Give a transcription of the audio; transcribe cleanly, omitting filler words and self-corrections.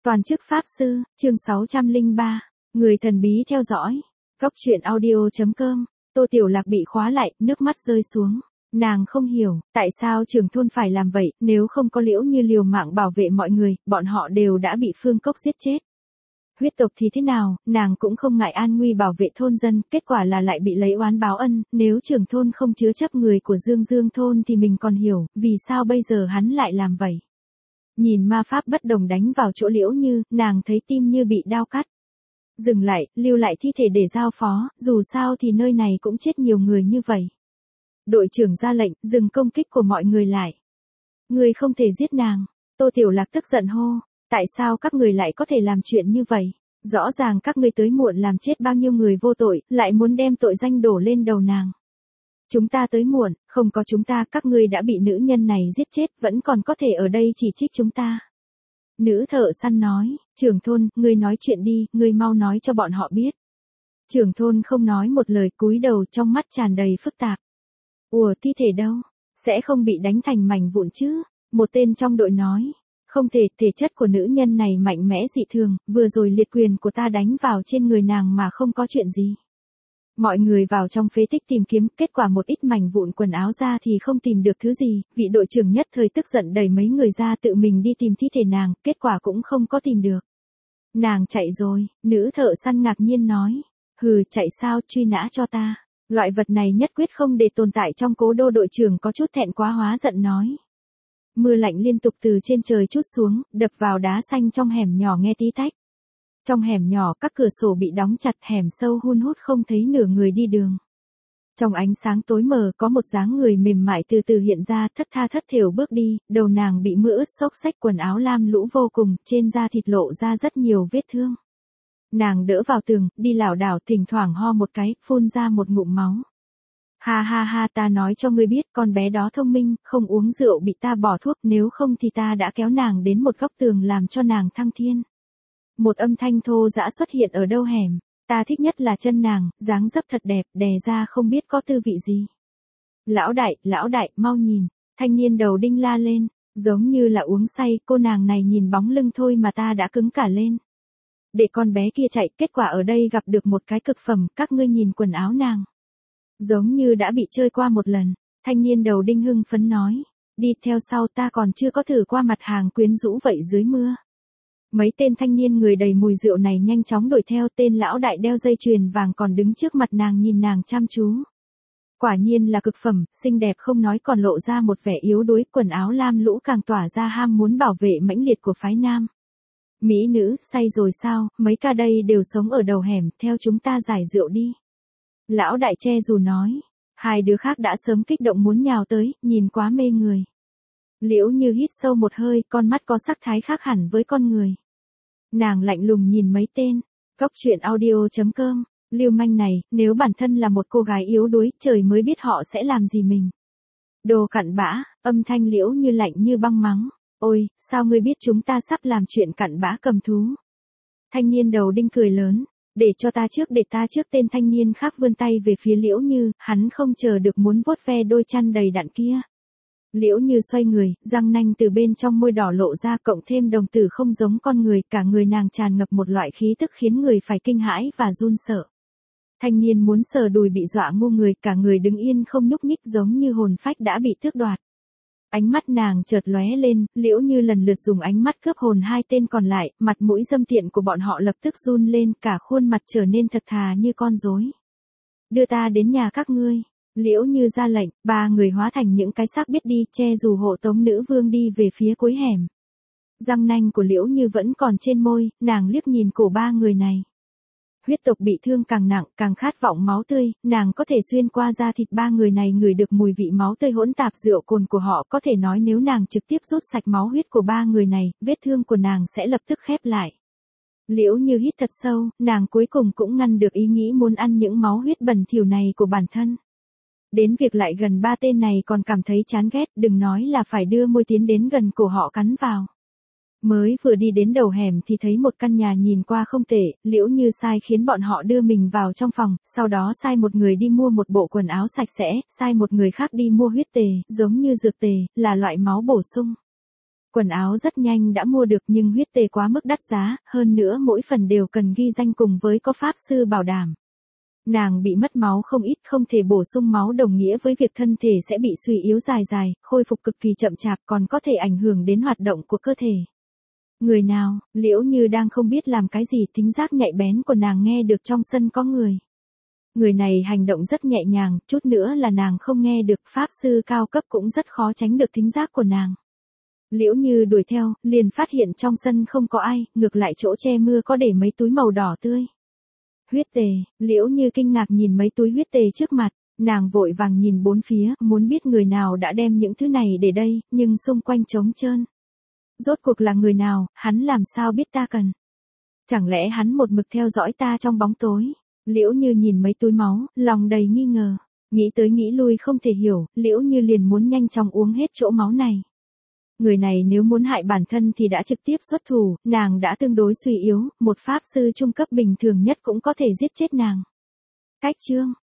Toàn chức Pháp Sư, chương 603, người thần bí theo dõi. Góc truyện audio.com, Tô Tiểu Lạc bị khóa lại, nước mắt rơi xuống. Nàng không hiểu, tại sao trưởng thôn phải làm vậy, nếu không có Liễu Như liều mạng bảo vệ mọi người, bọn họ đều đã bị Phương Cốc giết chết. Huyết tộc thì thế nào, nàng cũng không ngại an nguy bảo vệ thôn dân, kết quả là lại bị lấy oán báo ân, nếu trưởng thôn không chứa chấp người của Dương thôn thì mình còn hiểu, vì sao bây giờ hắn lại làm vậy. Nhìn ma pháp bất đồng đánh vào chỗ Liễu Như, nàng thấy tim như bị đao cắt. Dừng lại, lưu lại thi thể để giao phó, dù sao thì nơi này cũng chết nhiều người như vậy. Đội trưởng ra lệnh, dừng công kích của mọi người lại. Người không thể giết nàng. Tô Tiểu Lạc tức giận hô, tại sao các người lại có thể làm chuyện như vậy? Rõ ràng các ngươi tới muộn làm chết bao nhiêu người vô tội, lại muốn đem tội danh đổ lên đầu nàng. Chúng ta tới muộn, không có chúng ta các ngươi đã bị nữ nhân này giết chết, vẫn còn có thể ở đây chỉ trích chúng ta. Nữ thợ săn nói, trưởng thôn, ngươi nói chuyện đi, ngươi mau nói cho bọn họ biết. Trưởng thôn không nói một lời, cúi đầu trong mắt tràn đầy phức tạp. Ủa thi thể đâu? Sẽ không bị đánh thành mảnh vụn chứ? Một tên trong đội nói. Không thể, thể chất của nữ nhân này mạnh mẽ dị thường, vừa rồi liệt quyền của ta đánh vào trên người nàng mà không có chuyện gì. Mọi người vào trong phế tích tìm kiếm, kết quả một ít mảnh vụn quần áo ra thì không tìm được thứ gì, vị đội trưởng nhất thời tức giận đẩy mấy người ra tự mình đi tìm thi thể nàng, kết quả cũng không có tìm được. Nàng chạy rồi, nữ thợ săn ngạc nhiên nói, hừ chạy sao, truy nã cho ta, loại vật này nhất quyết không để tồn tại trong cố đô. Đội trưởng có chút thẹn quá hóa giận nói. Mưa lạnh liên tục từ trên trời trút xuống, đập vào đá xanh trong hẻm nhỏ nghe tí tách. Trong hẻm nhỏ các cửa sổ bị đóng chặt, hẻm sâu hun hút không thấy nửa người đi đường. Trong ánh sáng tối mờ có một dáng người mềm mại từ từ hiện ra, thất tha thất thểu bước đi, đầu nàng bị mưa ướt xốc xách, quần áo lam lũ vô cùng, trên da thịt lộ ra rất nhiều vết thương. Nàng đỡ vào tường, đi lảo đảo, thỉnh thoảng ho một cái, phun ra một ngụm máu. Ha ha ha, ta nói cho ngươi biết, con bé đó thông minh, không uống rượu bị ta bỏ thuốc, nếu không thì ta đã kéo nàng đến một góc tường làm cho nàng thăng thiên. Một âm thanh thô dã xuất hiện ở đâu hẻm, ta thích nhất là chân nàng, dáng dấp thật đẹp, đè ra không biết có tư vị gì. Lão đại, mau nhìn, thanh niên đầu đinh la lên, giống như là uống say, cô nàng này nhìn bóng lưng thôi mà ta đã cứng cả lên. Để con bé kia chạy, kết quả ở đây gặp được một cái cực phẩm, các ngươi nhìn quần áo nàng. Giống như đã bị chơi qua một lần, thanh niên đầu đinh hưng phấn nói, đi theo sau ta còn chưa có thử qua mặt hàng quyến rũ vậy dưới mưa. Mấy tên thanh niên người đầy mùi rượu này nhanh chóng đuổi theo, tên lão đại đeo dây chuyền vàng còn đứng trước mặt nàng nhìn nàng chăm chú. Quả nhiên là cực phẩm, xinh đẹp không nói còn lộ ra một vẻ yếu đuối, quần áo lam lũ càng tỏa ra ham muốn bảo vệ mãnh liệt của phái nam. Mỹ nữ, say rồi sao, mấy ca đây đều sống ở đầu hẻm, theo chúng ta giải rượu đi. Lão đại che dù nói, hai đứa khác đã sớm kích động muốn nhào tới, nhìn quá mê người. Liễu Như hít sâu một hơi, con mắt có sắc thái khác hẳn với con người. Nàng lạnh lùng nhìn mấy tên. Góc truyện audio.com, lưu manh này, nếu bản thân là một cô gái yếu đuối, trời mới biết họ sẽ làm gì mình. Đồ cặn bã, âm thanh Liễu Như lạnh như băng mắng. Ôi, sao ngươi biết chúng ta sắp làm chuyện cặn bã cầm thú? Thanh niên đầu đinh cười lớn. Để ta trước, tên thanh niên khác vươn tay về phía Liễu Như, hắn không chờ được muốn vuốt ve đôi chân đầy đặn kia. Liễu Như xoay người, răng nanh từ bên trong môi đỏ lộ ra, cộng thêm đồng tử không giống con người, cả người nàng tràn ngập một loại khí tức khiến người phải kinh hãi và run sợ. Thanh niên muốn sờ đùi bị dọa ngu người, cả người đứng yên không nhúc nhích giống như hồn phách đã bị tước đoạt. Ánh mắt nàng chợt lóe lên, Liễu Như lần lượt dùng ánh mắt cướp hồn hai tên còn lại, mặt mũi dâm tiện của bọn họ lập tức run lên, cả khuôn mặt trở nên thật thà như con rối. Đưa ta đến nhà các ngươi. Liễu Như ra lệnh, ba người hóa thành những cái xác biết đi, che dù hộ tống nữ vương đi về phía cuối hẻm. Răng nanh của Liễu Như vẫn còn trên môi, nàng liếc nhìn cổ ba người này. Huyết tộc bị thương càng nặng, càng khát vọng máu tươi, nàng có thể xuyên qua da thịt ba người này ngửi được mùi vị máu tươi hỗn tạp rượu cồn của họ, có thể nói nếu nàng trực tiếp rút sạch máu huyết của ba người này, vết thương của nàng sẽ lập tức khép lại. Liễu Như hít thật sâu, nàng cuối cùng cũng ngăn được ý nghĩ muốn ăn những máu huyết bẩn thỉu này của bản thân. Đến việc lại gần ba tên này còn cảm thấy chán ghét, đừng nói là phải đưa môi tiến đến gần cổ họ cắn vào. Mới vừa đi đến đầu hẻm thì thấy một căn nhà nhìn qua không tệ, Liễu Như sai khiến bọn họ đưa mình vào trong phòng, sau đó sai một người đi mua một bộ quần áo sạch sẽ, sai một người khác đi mua huyết tề, giống như dược tề, là loại máu bổ sung. Quần áo rất nhanh đã mua được nhưng huyết tề quá mức đắt giá, hơn nữa mỗi phần đều cần ghi danh cùng với có pháp sư bảo đảm. Nàng bị mất máu không ít, không thể bổ sung máu đồng nghĩa với việc thân thể sẽ bị suy yếu dài dài, khôi phục cực kỳ chậm chạp còn có thể ảnh hưởng đến hoạt động của cơ thể. Người nào, Liễu Như đang không biết làm cái gì, thính giác nhạy bén của nàng nghe được trong sân có người. Người này hành động rất nhẹ nhàng, chút nữa là nàng không nghe được, pháp sư cao cấp cũng rất khó tránh được thính giác của nàng. Liễu Như đuổi theo, liền phát hiện trong sân không có ai, ngược lại chỗ che mưa có để mấy túi màu đỏ tươi. Huyết tề, Liễu Như kinh ngạc nhìn mấy túi huyết tề trước mặt, nàng vội vàng nhìn bốn phía, muốn biết người nào đã đem những thứ này để đây, nhưng xung quanh trống trơn. Rốt cuộc là người nào, hắn làm sao biết ta cần? Chẳng lẽ hắn một mực theo dõi ta trong bóng tối? Liễu Như nhìn mấy túi máu, lòng đầy nghi ngờ, nghĩ tới nghĩ lui không thể hiểu, Liễu Như liền muốn nhanh chóng uống hết chỗ máu này. Người này nếu muốn hại bản thân thì đã trực tiếp xuất thủ, nàng đã tương đối suy yếu, một pháp sư trung cấp bình thường nhất cũng có thể giết chết nàng. Cách chương